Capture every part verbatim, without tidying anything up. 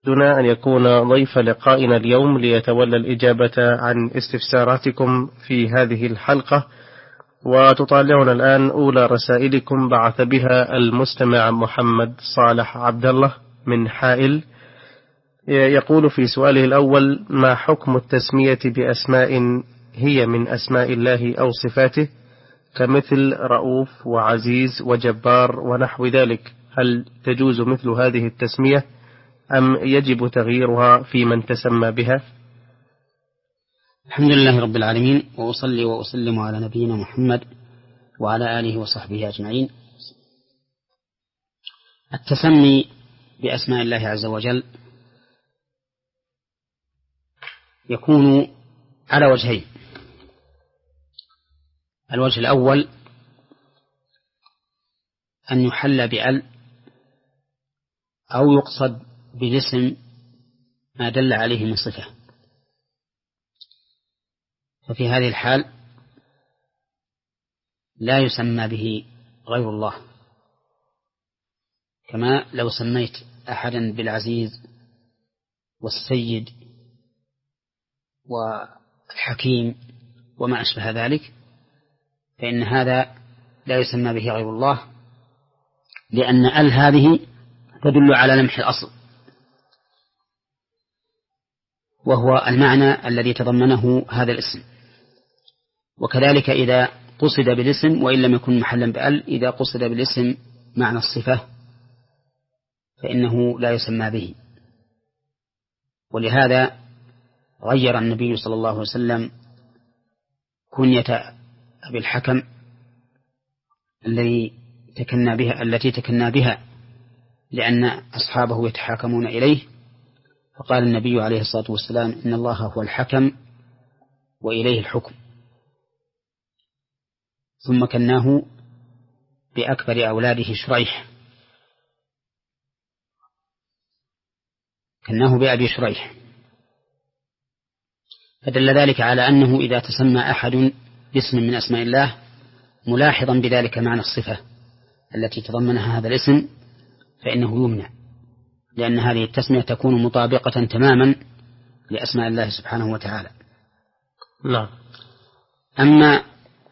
دون أن يكون ضيف لقائنا اليوم ليتولى الإجابة عن استفساراتكم في هذه الحلقة. وتطالعنا الآن أولى رسائلكم بعث بها المستمع محمد صالح عبد الله من حائل، يقول في سؤاله الأول: ما حكم التسمية بأسماء هي من أسماء الله أو صفاته كمثل رؤوف وعزيز وجبار ونحو ذلك؟ هل تجوز مثل هذه التسمية أم يجب تغييرها في من تسمى بها؟ الحمد لله رب العالمين، وأصلي وأسلم على نبينا محمد وعلى آله وصحبه أجمعين. التسمي بأسماء الله عز وجل يكون على وجهين: الوجه الأول أن يحل بأل أو يقصد بالاسم ما دل عليه من صفة، ففي هذه الحال لا يسمى به غير الله، كما لو سميت أحدا بالعزيز والسيد والحكيم وما أشبه ذلك، فإن هذا لا يسمى به غير الله، لأن ال هذه تدل على لمح الأصل، وهو المعنى الذي تضمنه هذا الاسم. وكذلك إذا قصد بالاسم وإن لم يكن محلا بأل، إذا قصد بالاسم معنى الصفة فإنه لا يسمى به. ولهذا غير النبي صلى الله عليه وسلم كنية أبي الحكم الذي تكنى بها التي تكنى بها لأن أصحابه يتحاكمون إليه، فقال النبي عليه الصلاة والسلام: إن الله هو الحكم وإليه الحكم. ثم كناه بأكبر أولاده شريح، كناه بأبي شريح، فدل ذلك على أنه إذا تسمى أحد باسم من أسماء الله ملاحظا بذلك معنى الصفة التي تضمنها هذا الاسم فإنه يمنع، لأن هذه التسمية تكون مطابقة تماما لأسماء الله سبحانه وتعالى. نعم. أما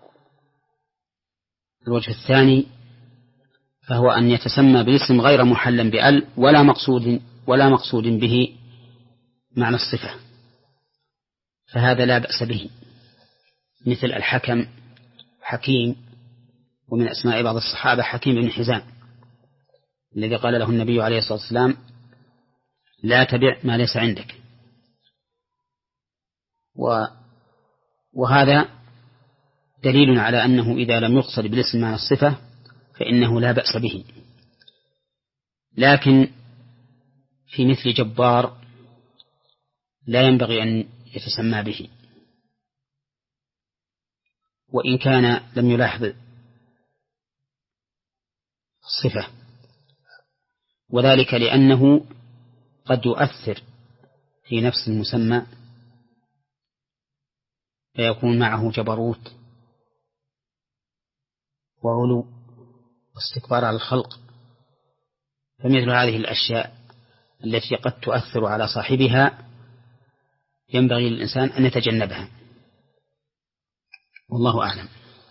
الوجه الثاني فهو أن يتسمى بالاسم غير محلا بأل ولا مقصود ولا مقصود به معنى الصفة، فهذا لا بأس به، مثل الحكم حكيم، ومن أسماء بعض الصحابة حكيم بن حزام الذي قال له النبي عليه الصلاة والسلام: لا تبع ما ليس عندك. وهذا دليل على أنه إذا لم يقصد بالاسم معنى الصفة فإنه لا بأس به. لكن في مثل جبار لا ينبغي أن يتسمى به، وإن كان لم يلاحظ الصفة، وذلك لأنه قد يؤثر في نفس المسمى فيكون معه جبروت وعلو واستكبار على الخلق، فمثل هذه الأشياء التي قد تؤثر على صاحبها ينبغي للإنسان أن يتجنبها، والله أعلم.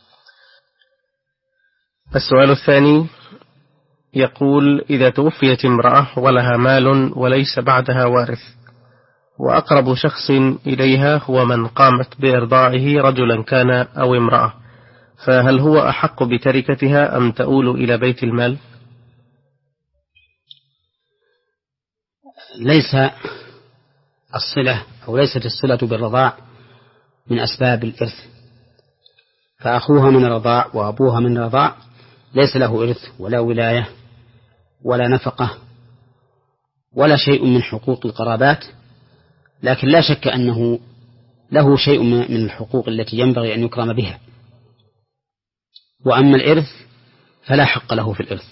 السؤال الثاني يقول: إذا توفيت امرأة ولها مال وليس بعدها وارث، وأقرب شخص إليها هو من قامت بإرضاعه رجلا كان أو امرأة، فهل هو أحق بتركتها أم تؤول إلى بيت المال؟ ليس الصلة أو ليست الصلة بالرضاع من أسباب الإرث، فأخوها من الرضاع وأبوها من الرضاع ليس له إرث ولا ولاية ولا نفقة ولا شيء من حقوق القرابات، لكن لا شك أنه له شيء من الحقوق التي ينبغي أن يكرم بها. وأما الإرث فلا حق له في الإرث،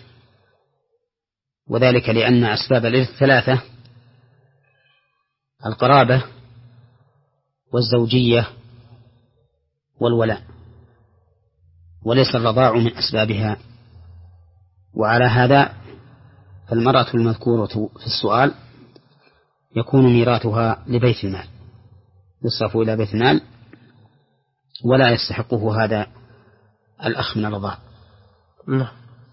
وذلك لأن أسباب الإرث ثلاثة: القرابة والزوجية والولاء، وليس الرضاع من أسبابها. وعلى هذا فالمرأة المذكورة في السؤال يكون ميراثها لبيت المال، يصرف إلى بيت المال ولا يستحقه هذا الأخ من الرضاع. نعم.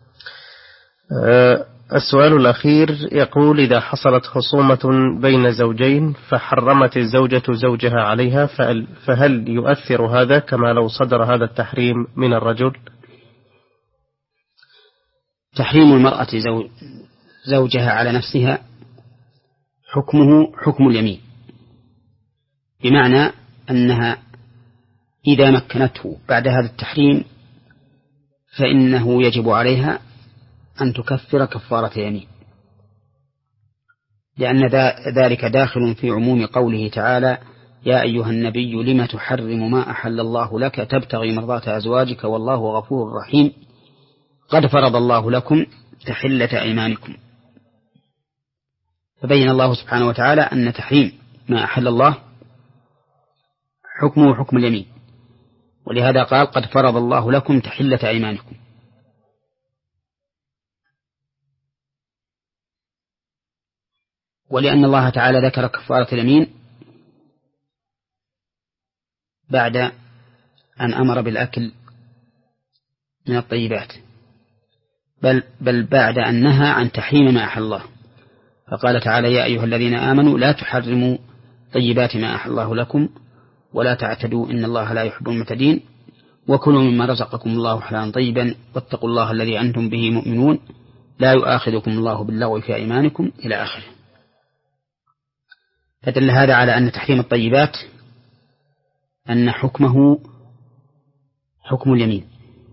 أه السؤال الأخير يقول: إذا حصلت خصومة بين زوجين فحرمت الزوجة زوجها عليها، فهل يؤثر هذا كما لو صدر هذا التحريم من الرجل؟ تحريم المرأة زوجها على نفسها حكمه حكم اليمين، بمعنى أنها إذا مكنته بعد هذا التحريم فإنه يجب عليها أن تكفر كفارة يمين، لأن ذلك داخل في عموم قوله تعالى: يا أيها النبي لم تحرم ما أحل الله لك تبتغي مرضات أزواجك والله غفور رحيم قد فرض الله لكم تحلة أيمانكم. فبين الله سبحانه وتعالى أن تحريم ما أحل الله حكمه حكم اليمين، ولهذا قال: قد فرض الله لكم تحلة أيمانكم. ولأن الله تعالى ذكر كفارة اليمين بعد أن أمر بالأكل من الطيبات، بل, بل بعد أن نهى عن تحريم ما أحل الله، فقال تعالى: يا أيها الذين آمنوا لا تحرموا طيبات ما أحل الله لكم ولا تعتدوا إن الله لا يحب المعتدين وكلوا مما رزقكم الله حلالا طيبا واتقوا الله الذي أنتم به مؤمنون لا يؤاخذكم الله باللغو في أيمانكم إلى آخره. فدل هذا على أن تحريم الطيبات أن حكمه حكم اليمين،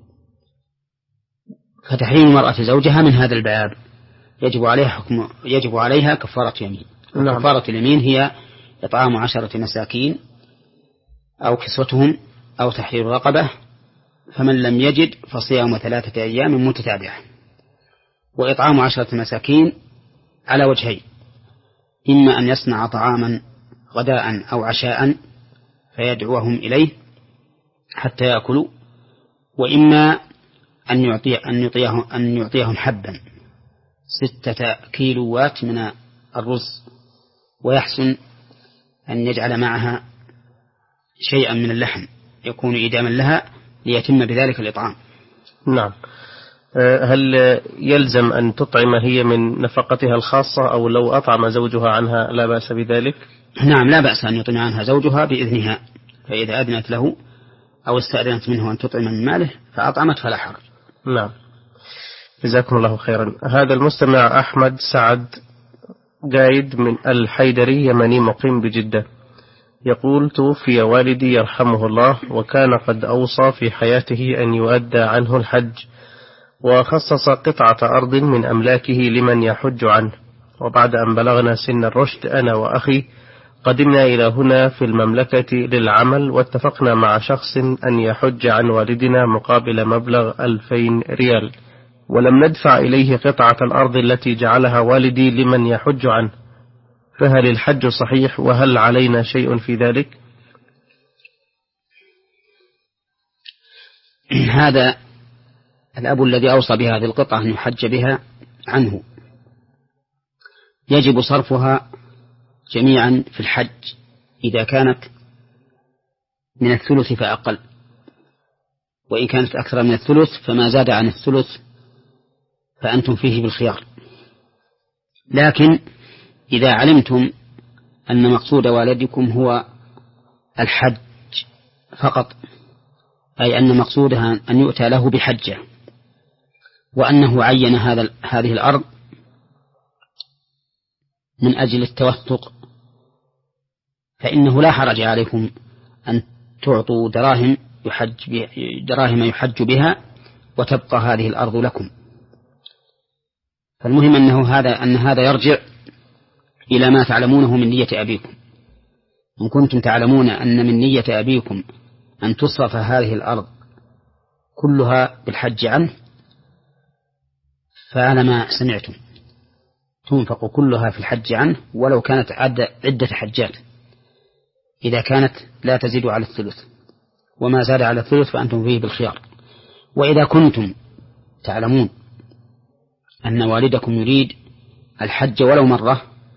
فتحريم المرأة زوجها من هذا الباب يجب عليها حكم يجب عليها كفارة يمين. نعم. كفارة اليمين هي إطعام عشرة مساكين أو كسوتهم أو تحرير رقبة، فمن لم يجد فصيام ثلاثة أيام متتابعة. وإطعام عشرة مساكين على وجهين: إما أن يصنع طعاما غداء أو عشاء فيدعوهم إليه حتى يأكلوا، وإما أن يعطي أن يعطيهم أن يعطيهم حبا ستة كيلوات من الرز، ويحسن أن يجعل معها شيئا من اللحم يكون إداما لها ليتم بذلك الإطعام. نعم. هل يلزم أن تطعم هي من نفقتها الخاصة، أو لو أطعم زوجها عنها لا بأس بذلك؟ نعم، لا بأس أن يطعم عنها زوجها بإذنها، فإذا أذنت له أو استأذنت منه أن تطعم من ماله فأطعمت فلا حرج. نعم، جزاكم الله خيرا. هذا المستمع أحمد سعد قايد من الحيدري يمني مقيم بجدة يقول: توفي والدي يرحمه الله، وكان قد أوصى في حياته أن يؤدى عنه الحج، وخصص قطعة أرض من أملاكه لمن يحج عنه. وبعد أن بلغنا سن الرشد أنا وأخي قدمنا إلى هنا في المملكة للعمل، واتفقنا مع شخص أن يحج عن والدنا مقابل مبلغ ألفين ريال، ولم ندفع إليه قطعة الأرض التي جعلها والدي لمن يحج عنه، فهل الحج صحيح وهل علينا شيء في ذلك؟ هذا الأب الذي أوصى بهذه القطعة أن يحج بها عنه يجب صرفها جميعا في الحج إذا كانت من الثلث فأقل، وإن كانت أكثر من الثلث فما زاد عن الثلث فأنتم فيه بالخيار. لكن إذا علمتم أن مقصود والدكم هو الحج فقط، أي أن مقصودها أن يؤتى له بحجة، وأنه عين هذا هذه الأرض من أجل التوثق، فإنه لا حرج عليكم أن تعطوا دراهم يحج دراهم يحج بها وتبقى هذه الأرض لكم. فالمهم أنه هذا أن هذا يرجع إلى ما تعلمونه من نية أبيكم. إن كنتم تعلمون أن من نية أبيكم أن تصرف هذه الأرض كلها بالحج عنه، فعلى ما سمعتم تنفق كلها في الحج عنه ولو كانت عدة حجات، إذا كانت لا تزيد على الثلث، وما زاد على الثلث فأنتم فيه بالخيار. وإذا كنتم تعلمون أن والدكم يريد الحج ولو مرة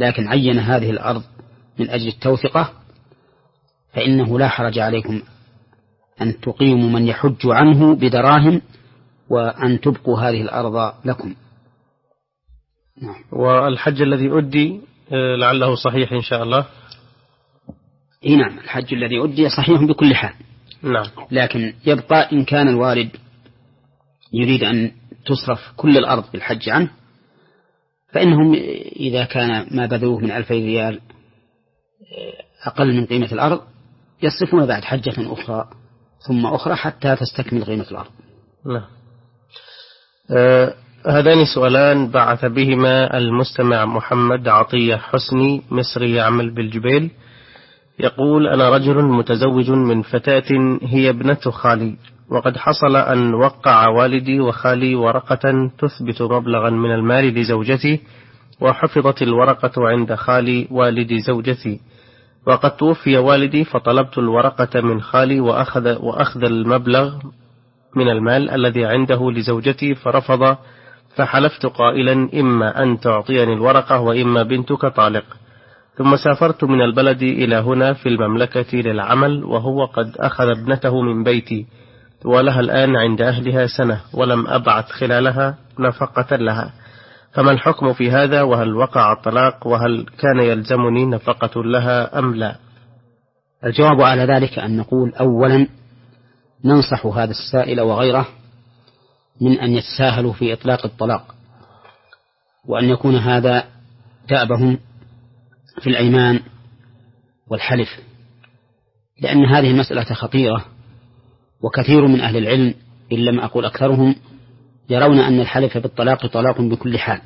لكن عين هذه الأرض من أجل التوثقة، فإنه لا حرج عليكم أن تقيموا من يحج عنه بدراهم وأن تبقوا هذه الأرض لكم. نعم. والحج الذي أدي لعله صحيح إن شاء الله. إيه نعم، الحج الذي أدي صحيح بكل حال. نعم. لكن يبقى إن كان الوالد يريد أن تصرف كل الأرض بالحج عنه، فإنهم إذا كان ما بذلوه من ألفي ريال أقل من قيمة الأرض يصرفون بعد حجة أخرى ثم أخرى حتى تستكمل قيمة الأرض. نعم. آه هذان سؤالان بعث بهما المستمع محمد عطية حسني مصري يعمل بالجبيل. يقول: أنا رجل متزوج من فتاة هي ابنة خالي، وقد حصل أن وقع والدي وخالي ورقة تثبت مبلغا من المال لزوجتي، وحفظت الورقة عند خالي والد زوجتي، وقد توفي والدي فطلبت الورقة من خالي وأخذ, وأخذ المبلغ من المال الذي عنده لزوجتي فرفض، فحلفت قائلا: إما أن تعطيني الورقة وإما بنتك طالق. ثم سافرت من البلد إلى هنا في المملكة للعمل، وهو قد أخذ ابنته من بيتي ولها الآن عند أهلها سنة، ولم أبعث خلالها نفقة لها، فما الحكم في هذا؟ وهل وقع الطلاق؟ وهل كان يلزمني نفقة لها أم لا؟ الجواب على ذلك أن نقول: أولا ننصح هذا السائل وغيره من أن يتساهلوا في إطلاق الطلاق، وأن يكون هذا دأبهم في الأيمان والحلف، لأن هذه المسألة خطيرة، وكثير من أهل العلم إن لم أقول أكثرهم يرون أن الحلف بالطلاق طلاق بكل حال،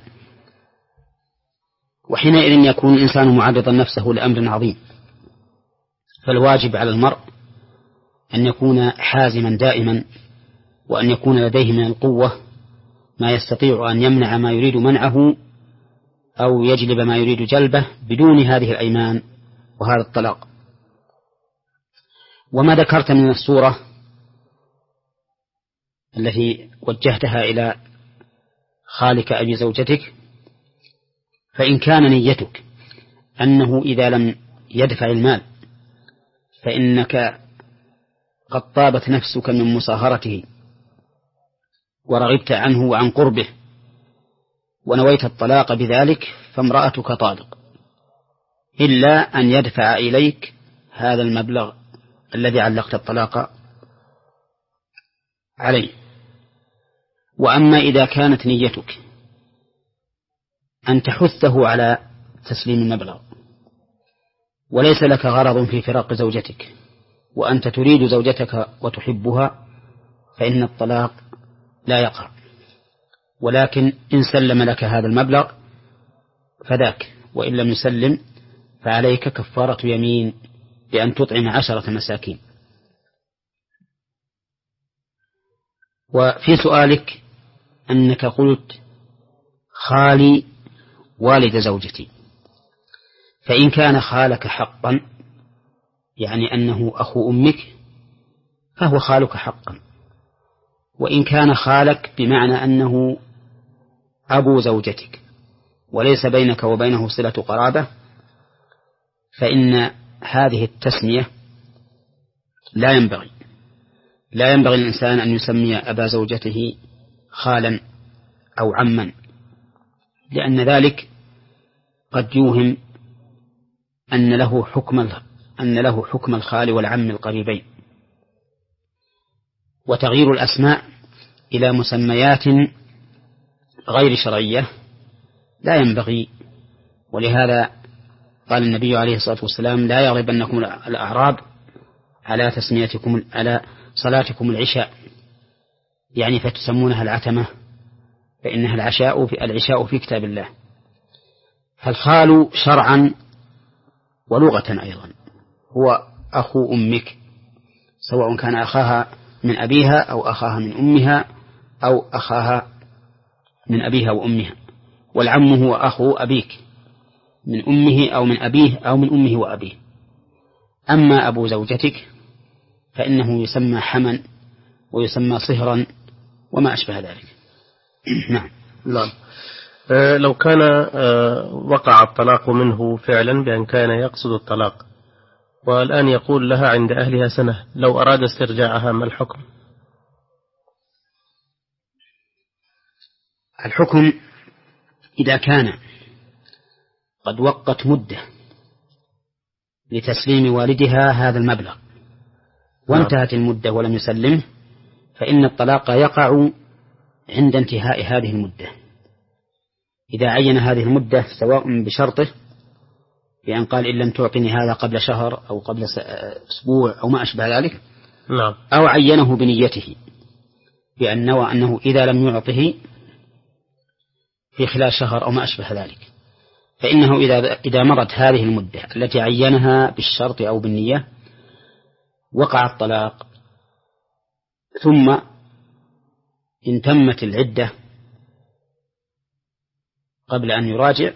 وحينئذ يكون الإنسان معرضا نفسه لأمر عظيم. فالواجب على المرء أن يكون حازما دائما، وأن يكون لديه من القوة ما يستطيع أن يمنع ما يريد منعه أو يجلب ما يريد جلبه بدون هذه الأيمان وهذا الطلاق. وما ذكرت من الصورة التي وجهتها إلى خالك أبي زوجتك، فإن كان نيتك أنه إذا لم يدفع المال فإنك قد طابت نفسك من مصاهرته ورغبت عنه وعن قربه ونويت الطلاق بذلك، فامرأتك طالق، إلا أن يدفع إليك هذا المبلغ الذي علقت الطلاق عليه. وأما إذا كانت نيتك أن تحثه على تسليم المبلغ وليس لك غرض في فراق زوجتك وأنت تريد زوجتك وتحبها، فإن الطلاق لا يقع، ولكن إن سلم لك هذا المبلغ فذاك، وإن لم يسلم فعليك كفارة يمين بأن تطعم عشرة مساكين. وفي سؤالك أنك قلت خالي والد زوجتي، فإن كان خالك حقا يعني أنه أخو أمك فهو خالك حقا، وإن كان خالك بمعنى أنه أبو زوجتك وليس بينك وبينه صلة قرابة، فإن هذه التسمية لا ينبغي لا ينبغي الإنسان أن يسمي أبا زوجته خالا أو عما، لأن ذلك قد يوهم أن له حكم أن له حكم الخال والعم القريبين. وتغيير الأسماء إلى مسميات غير شرعية لا ينبغي، ولهذا قال النبي عليه الصلاة والسلام: لا يغلبنكم الأعراب على تسميتكم على صلاتكم العشاء، يعني فتسمونها العتمة، فإنها العشاء في العشاء في كتاب الله. فالخال شرعا ولغة أيضا هو أخو أمك، سواء كان أخاها من أبيها أو أخاها من أمها أو أخاها من أبيها وأمها. والعم هو أخو أبيك من أمه أو من أبيه أو من أمه وأبيه. أما أبو زوجتك فإنه يسمى حما ويسمى صهرا وما أشبه ذلك. نعم. نعم. لو كان وقع الطلاق منه فعلا بأن كان يقصد الطلاق، والآن يقول لها عند أهلها سنة، لو أراد استرجاعها ما الحكم؟ الحكم إذا كان قد وقت مدة لتسليم والدها هذا المبلغ وانتهت المدة ولم يسلمه، فإن الطلاق يقع عند انتهاء هذه المدة. إذا عين هذه المدة سواء بشرطه بأن قال إن لم تعطني هذا قبل شهر أو قبل أسبوع أو ما أشبه ذلك، أو عينه بنيته بأن نوى أنه إذا لم يعطه في خلال شهر أو ما أشبه ذلك، فإنه إذا إذا مرت هذه المدة التي عينها بالشرط أو بالنية وقع الطلاق، ثم إن تمت العدة قبل أن يراجع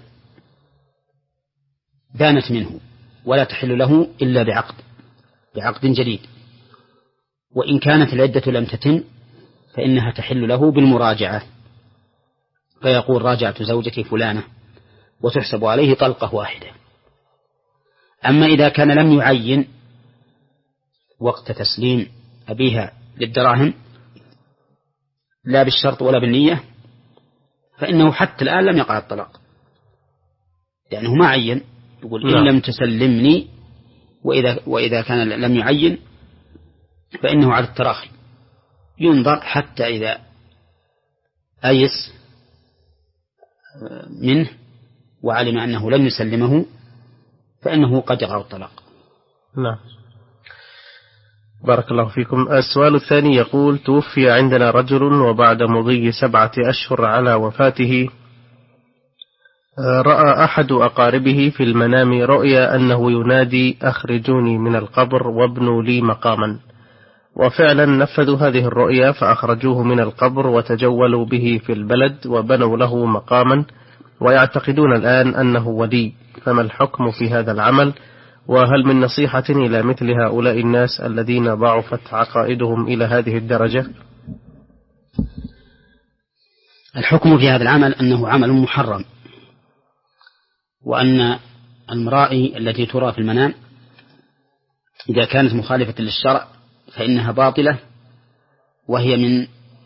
بانت منه ولا تحل له إلا بعقد بعقد جديد. وإن كانت العدة لم تتم فإنها تحل له بالمراجعة، فيقول راجعت زوجتي فلانة وتحسب عليه طلقة واحدة. أما إذا كان لم يعين وقت تسليم أبيها للدراهم لا بالشرط ولا بالنية، فإنه حتى الآن لم يقع الطلاق، لأنه ما عين، يقول إن لم تسلمني، وإذا, وإذا كان لم يعين فإنه على التراخي، ينظر حتى إذا أيس منه وعلم أنه لم يسلمه فإنه قد يقع الطلاق. نعم. بارك الله فيكم. السؤال الثاني يقول: توفي عندنا رجل وبعد مضي سبعة أشهر على وفاته رأى أحد أقاربه في المنام رؤيا أنه ينادي: أخرجوني من القبر وابنوا لي مقاما، وفعلا نفذوا هذه الرؤيا فأخرجوه من القبر وتجولوا به في البلد وبنوا له مقاما، ويعتقدون الآن أنه ولي، فما الحكم في هذا العمل؟ وهل من نصيحة إلى مثل هؤلاء الناس الذين ضعفت عقائدهم إلى هذه الدرجة؟ الحكم في هذا العمل أنه عمل محرم، وأن المرائي التي ترى في المنام إذا كانت مخالفة للشرع فإنها باطلة، وهي من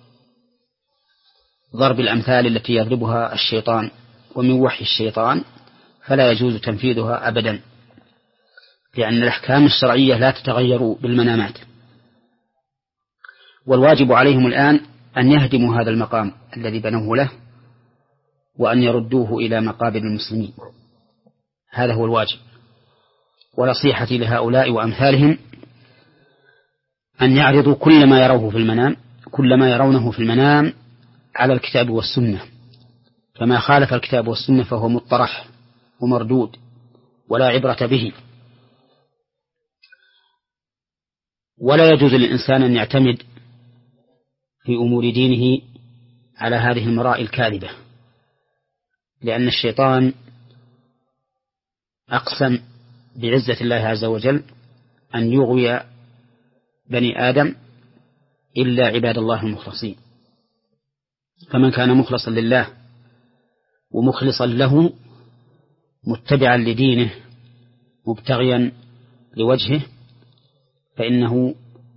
ضرب الأمثال التي يضربها الشيطان ومن وحي الشيطان، فلا يجوز تنفيذها أبدا، لأن الأحكام الشرعية لا تتغير بالمنامات. والواجب عليهم الآن أن يهدموا هذا المقام الذي بنوه له وأن يردوه إلى مقابر المسلمين، هذا هو الواجب. ونصيحتي لهؤلاء وأمثالهم أن يعرضوا كل ما يروه في المنام كل ما يرونه في المنام على الكتاب والسنة، فما خالف الكتاب والسنة فهو مطرح ومردود ولا عبرة به. ولا يجوز للإنسان أن يعتمد في أمور دينه على هذه المرائي الكاذبة، لأن الشيطان أقسم بعزة الله عز وجل أن يغوي بني آدم إلا عباد الله المخلصين، فمن كان مخلصا لله ومخلصا له متبعا لدينه مبتغيا لوجهه فإنه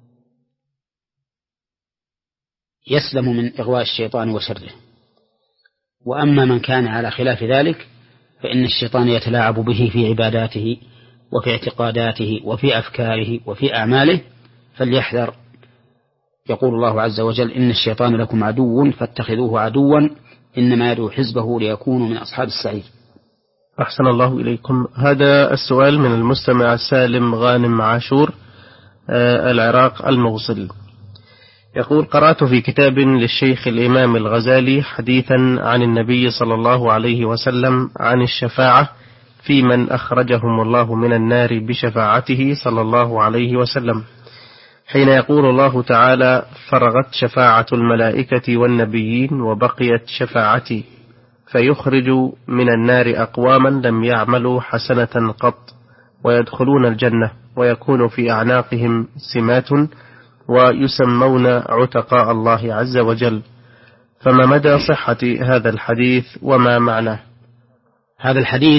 يسلم من إغواء الشيطان وشره. وأما من كان على خلاف ذلك فإن الشيطان يتلاعب به في عباداته وفي اعتقاداته وفي أفكاره وفي أعماله، فليحذر. يقول الله عز وجل: إن الشيطان لكم عدو فاتخذوه عدوا إنما يدعو حزبه ليكونوا من أصحاب السعير. أحسن الله إليكم. هذا السؤال من المستمع سالم غانم عاشور، العراق الموصل، يقول: قرأت في كتاب للشيخ الإمام الغزالي حديثا عن النبي صلى الله عليه وسلم عن الشفاعة في من أخرجهم الله من النار بشفاعته صلى الله عليه وسلم، حين يقول الله تعالى: فرغت شفاعة الملائكة والنبيين وبقيت شفاعتي، فيخرج من النار أقواما لم يعملوا حسنة قط ويدخلون الجنة، ويكون في أعناقهم سمات ويسمون عتقاء الله عز وجل، فما مدى صحة هذا الحديث وما معناه؟ هذا الحديث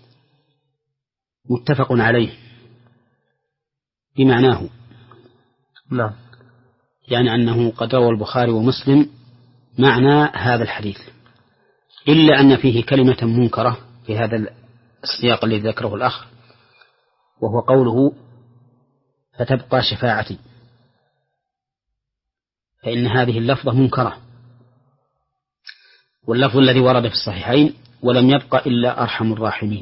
متفق عليه بمعناه، نعم، يعني أنه قد روى البخاري ومسلم معنى هذا الحديث، إلا أن فيه كلمة منكرة في هذا السياق الذي ذكره الأخ، وهو قوله فتبقى شفاعتي، فإن هذه اللفظة منكرة، واللفظ الذي ورد في الصحيحين ولم يبق إلا أرحم الراحمين،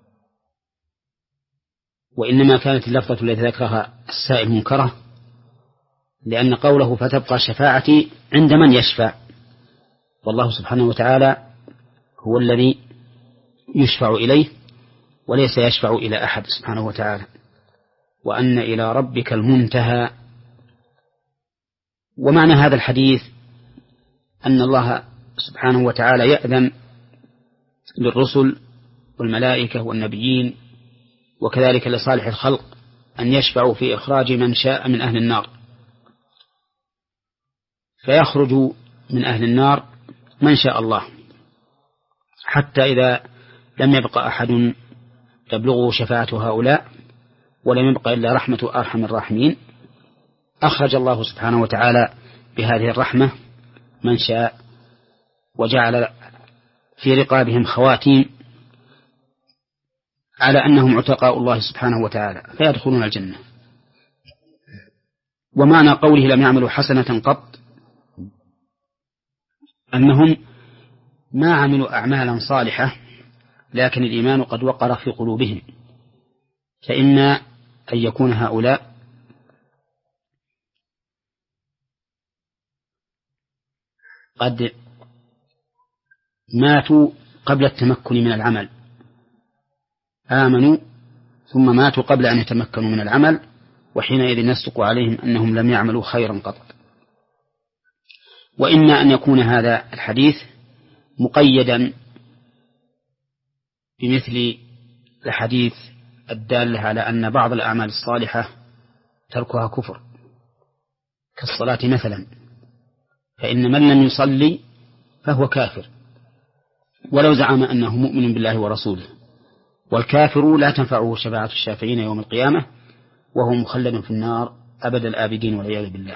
وإنما كانت اللفظة التي ذكرها السائل منكرة لأن قوله فتبقى شفاعتي عند من يشفع، والله سبحانه وتعالى هو الذي يشفع إليه وليس يشفع إلى أحد سبحانه وتعالى، وأن إلى ربك المنتهى. ومعنى هذا الحديث أن الله سبحانه وتعالى يأذن للرسل والملائكة والنبيين وكذلك لصالح الخلق أن يشفعوا في إخراج من شاء من أهل النار، فيخرج من أهل النار من شاء الله، حتى إذا لم يبقى أحد تبلغه شفاعة هؤلاء ولم يبقى إلا رحمة أرحم الراحمين، أخرج الله سبحانه وتعالى بهذه الرحمة من شاء، وجعل في رقابهم خواتيم على أنهم عتقاء الله سبحانه وتعالى فيدخلون الجنة. ومعنى قوله لم يعملوا حسنة قط أنهم ما عملوا أعمالا صالحة لكن الإيمان قد وقر في قلوبهم، فإما أن يكون هؤلاء قد ماتوا قبل التمكن من العمل، آمنوا ثم ماتوا قبل أن يتمكنوا من العمل، وحينئذ يصدق عليهم أنهم لم يعملوا خيرا قط. وإما أن يكون هذا الحديث مقيدا بمثل الحديث الدال على أن بعض الأعمال الصالحة تركها كفر كالصلاة مثلا، فإن من لم يصلي فهو كافر ولو زعم أنه مؤمن بالله ورسوله، والكافر لا تنفعه شفاعة الشافعين يوم القيامة وهو مخلد في النار أبد الآبدين والعياذ بالله.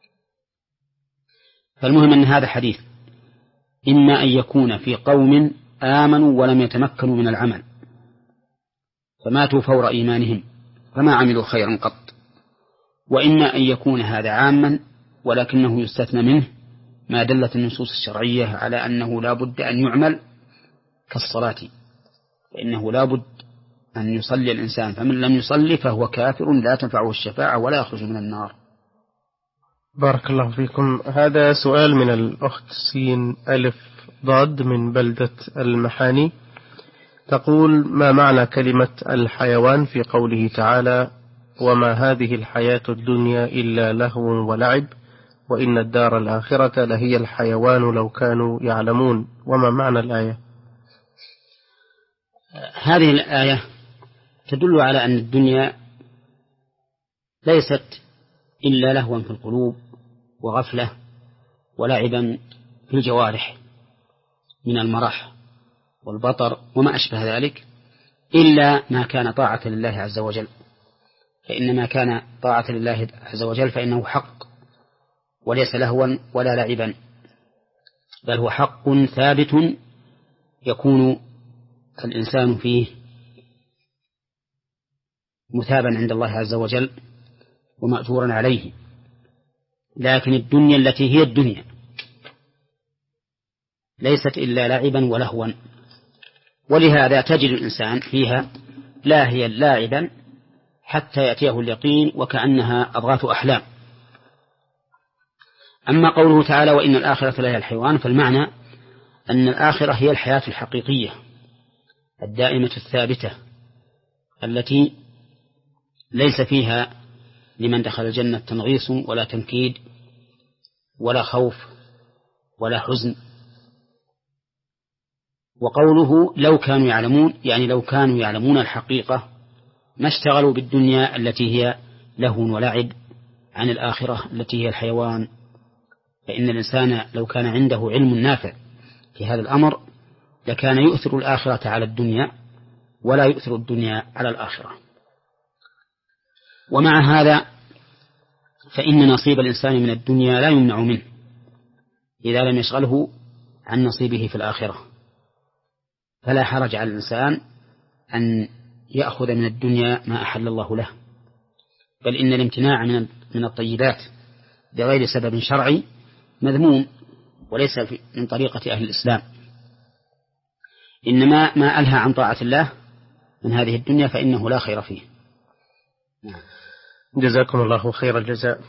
فالمهم أن هذا حديث إما أن يكون في قوم آمنوا ولم يتمكنوا من العمل فماتوا فور إيمانهم فما عملوا خيرا قط، وإما أن يكون هذا عاما ولكنه يستثنى منه ما دلت النصوص الشرعية على أنه لا بد أن يعمل كالصلاة، فإنه لا بد أن يصلي الإنسان، فمن لم يصلي فهو كافر لا تنفعه الشفاعة ولا يخرج من النار. بارك الله فيكم. هذا سؤال من الأخت سين ألف ضاد من بلدة المحاني، تقول: ما معنى كلمة الحيوان في قوله تعالى: وما هذه الحياة الدنيا إلا لهو ولعب وإن الدار الآخرة لهي الحيوان لو كانوا يعلمون؟ وما معنى الآية؟ هذه الآية تدل على أن الدنيا ليست إلا لهوا في القلوب وغفلة ولعبا في الجوارح من المرح والبطر وما أشبه ذلك، إلا ما كان طاعة لله عز وجل، فإن ما كان طاعة لله عز وجل فإنه حق وليس لهوا ولا لعبا، بل هو حق ثابت يكون الإنسان فيه مثابا عند الله عز وجل ومأجورا عليه. لكن الدنيا التي هي الدنيا ليست إلا لعبا ولهوا، ولهذا تجد الإنسان فيها لاهيا لاعبا حتى يأتيه اليقين وكأنها أضغاث أحلام. أما قوله تعالى وإن الآخرة لهي الحيوان، فالمعنى أن الآخرة هي الحياة الحقيقية الدائمة الثابتة التي ليس فيها لمن دخل الجنة تنغيص ولا تنكيد ولا خوف ولا حزن. وقوله لو كانوا يعلمون، يعني لو كانوا يعلمون الحقيقة ما اشتغلوا بالدنيا التي هي لهو ولعب عن الآخرة التي هي الحيوان فإن الإنسان لو كان عنده علم نافع في هذا الأمر لكان يؤثر الآخرة على الدنيا ولا يؤثر الدنيا على الآخرة. ومع هذا فإن نصيب الإنسان من الدنيا لا يمنع منه إذا لم يشغله عن نصيبه في الآخرة، فلا حرج على الإنسان أن يأخذ من الدنيا ما أحل الله له، بل إن الامتناع من الطيبات بغير سبب شرعي مذموم وليس من طريقة أهل الإسلام، إنما ما ألهى عن طاعة الله من هذه الدنيا فإنه لا خير فيه. جزاكم الله خير الجزاء.